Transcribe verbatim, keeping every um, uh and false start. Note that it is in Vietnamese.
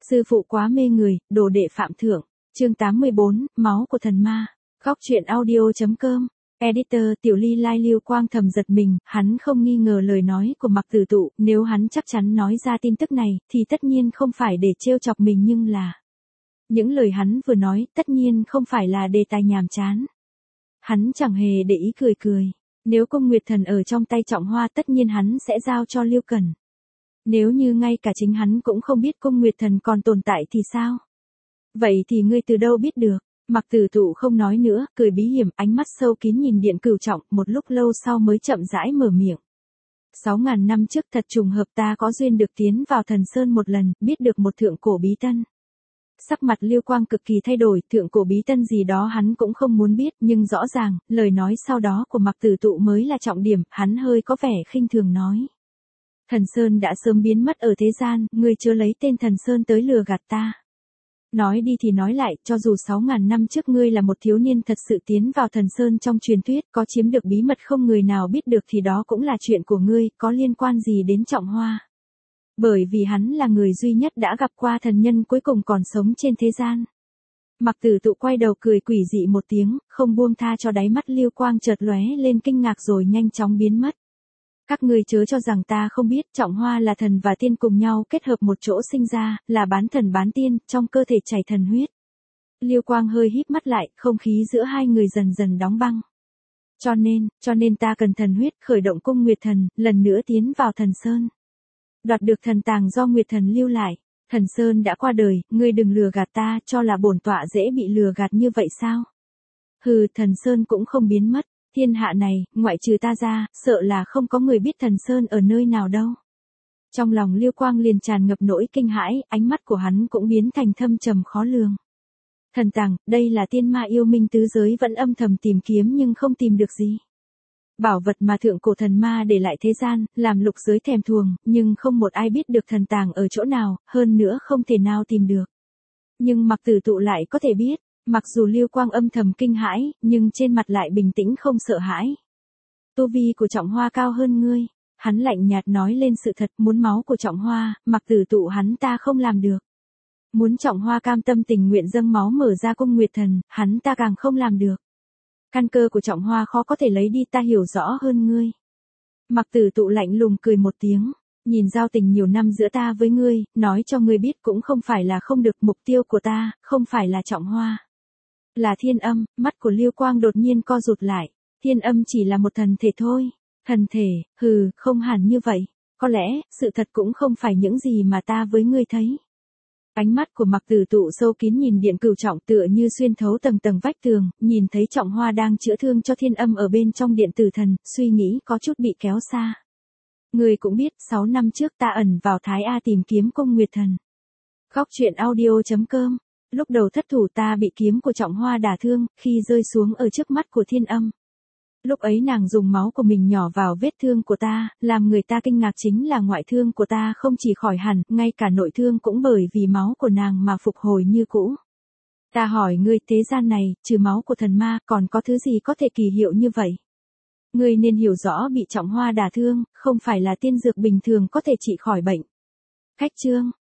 Sư phụ quá mê người, đồ đệ phạm thượng. Chương tám mươi bốn, máu của thần ma. Góc truyện audio chấm com. Editor Tiểu Ly Lai Lưu Quang thầm giật mình, hắn không nghi ngờ lời nói của Mạc Tử Tụ, nếu hắn chắc chắn nói ra tin tức này, thì tất nhiên không phải để trêu chọc mình nhưng là... Những lời hắn vừa nói, tất nhiên không phải là đề tài nhàm chán. Hắn chẳng hề để ý cười cười. Nếu Cung Nguyệt Thần ở trong tay Trọng Hoa tất nhiên hắn sẽ giao cho Lưu Cần. Nếu như ngay cả chính hắn cũng không biết Cung Nguyệt Thần còn tồn tại thì sao? Vậy thì ngươi từ đâu biết được? Mạc Tử Tụ không nói nữa, cười bí hiểm, ánh mắt sâu kín nhìn Điện Cửu Trọng, một lúc lâu sau mới chậm rãi mở miệng. Sáu ngàn năm trước thật trùng hợp ta có duyên được tiến vào Thần Sơn một lần, biết được một thượng cổ bí tân. Sắc mặt Lưu Quang cực kỳ thay đổi, thượng cổ bí tân gì đó hắn cũng không muốn biết, nhưng rõ ràng, lời nói sau đó của Mạc Tử Tụ mới là trọng điểm, hắn hơi có vẻ khinh thường nói. Thần Sơn đã sớm biến mất ở thế gian, ngươi chưa lấy tên Thần Sơn tới lừa gạt ta. Nói đi thì nói lại, cho dù sáu ngàn năm trước ngươi là một thiếu niên thật sự tiến vào Thần Sơn trong truyền thuyết, có chiếm được bí mật không người nào biết được thì đó cũng là chuyện của ngươi, có liên quan gì đến Trọng Hoa. Bởi vì hắn là người duy nhất đã gặp qua thần nhân cuối cùng còn sống trên thế gian. Mạc Tử Tụ quay đầu cười quỷ dị một tiếng, không buông tha cho đáy mắt Lưu Quang chợt lóe lên kinh ngạc rồi nhanh chóng biến mất. Các ngươi chớ cho rằng ta không biết, Trọng Hoa là thần và tiên cùng nhau kết hợp một chỗ sinh ra, là bán thần bán tiên, trong cơ thể chảy thần huyết. Lưu Quang hơi híp mắt lại, không khí giữa hai người dần dần đóng băng. Cho nên, cho nên ta cần thần huyết, khởi động Cung Nguyệt Thần, lần nữa tiến vào Thần Sơn. Đoạt được thần tàng do Nguyệt Thần lưu lại. Thần Sơn đã qua đời, ngươi đừng lừa gạt ta, cho là bổn tọa dễ bị lừa gạt như vậy sao? Hừ, Thần Sơn cũng không biến mất. Thiên hạ này, ngoại trừ ta ra, sợ là không có người biết Thần Sơn ở nơi nào đâu. Trong lòng Lưu Quang liền tràn ngập nỗi kinh hãi, ánh mắt của hắn cũng biến thành thâm trầm khó lường. Thần tàng, đây là tiên ma yêu minh tứ giới vẫn âm thầm tìm kiếm nhưng không tìm được gì. Bảo vật mà thượng cổ thần ma để lại thế gian, làm lục giới thèm thuồng, nhưng không một ai biết được thần tàng ở chỗ nào, hơn nữa không thể nào tìm được. Nhưng Mạc Tử Tụ lại có thể biết. Mặc dù Lưu Quang âm thầm kinh hãi, nhưng trên mặt lại bình tĩnh không sợ hãi. Tu vi của Trọng Hoa cao hơn ngươi. Hắn lạnh nhạt nói lên sự thật, muốn máu của Trọng Hoa, Mạc Tử Tụ hắn ta không làm được. Muốn Trọng Hoa cam tâm tình nguyện dâng máu mở ra Cung Nguyệt Thần, hắn ta càng không làm được. Căn cơ của Trọng Hoa khó có thể lấy đi, ta hiểu rõ hơn ngươi. Mạc Tử Tụ lạnh lùng cười một tiếng. Nhìn giao tình nhiều năm giữa ta với ngươi, nói cho ngươi biết cũng không phải là không được, mục tiêu của ta, không phải là Trọng Hoa. Là Thiên Âm. Mắt của Lưu Quang đột nhiên co rụt lại. Thiên Âm chỉ là một thần thể thôi. Thần thể, hừ, không hẳn như vậy. Có lẽ, sự thật cũng không phải những gì mà ta với ngươi thấy. Ánh mắt của Mạc Tử Tụ sâu kín nhìn Điện Cửu Trọng tựa như xuyên thấu tầng tầng vách tường, nhìn thấy Trọng Hoa đang chữa thương cho Thiên Âm ở bên trong Điện Tử Thần, suy nghĩ có chút bị kéo xa. Ngươi cũng biết, sáu năm trước ta ẩn vào Thái A tìm kiếm Cung Nguyệt Thần. Góc truyện audio chấm com. Lúc đầu thất thủ ta bị kiếm của Trọng Hoa đả thương, khi rơi xuống ở trước mắt của Thiên Âm. Lúc ấy nàng dùng máu của mình nhỏ vào vết thương của ta, làm người ta kinh ngạc chính là ngoại thương của ta không chỉ khỏi hẳn, ngay cả nội thương cũng bởi vì máu của nàng mà phục hồi như cũ. Ta hỏi ngươi, thế gian này, trừ máu của thần ma, còn có thứ gì có thể kỳ hiệu như vậy? Ngươi nên hiểu rõ bị Trọng Hoa đả thương, không phải là tiên dược bình thường có thể trị khỏi bệnh. Khách chương.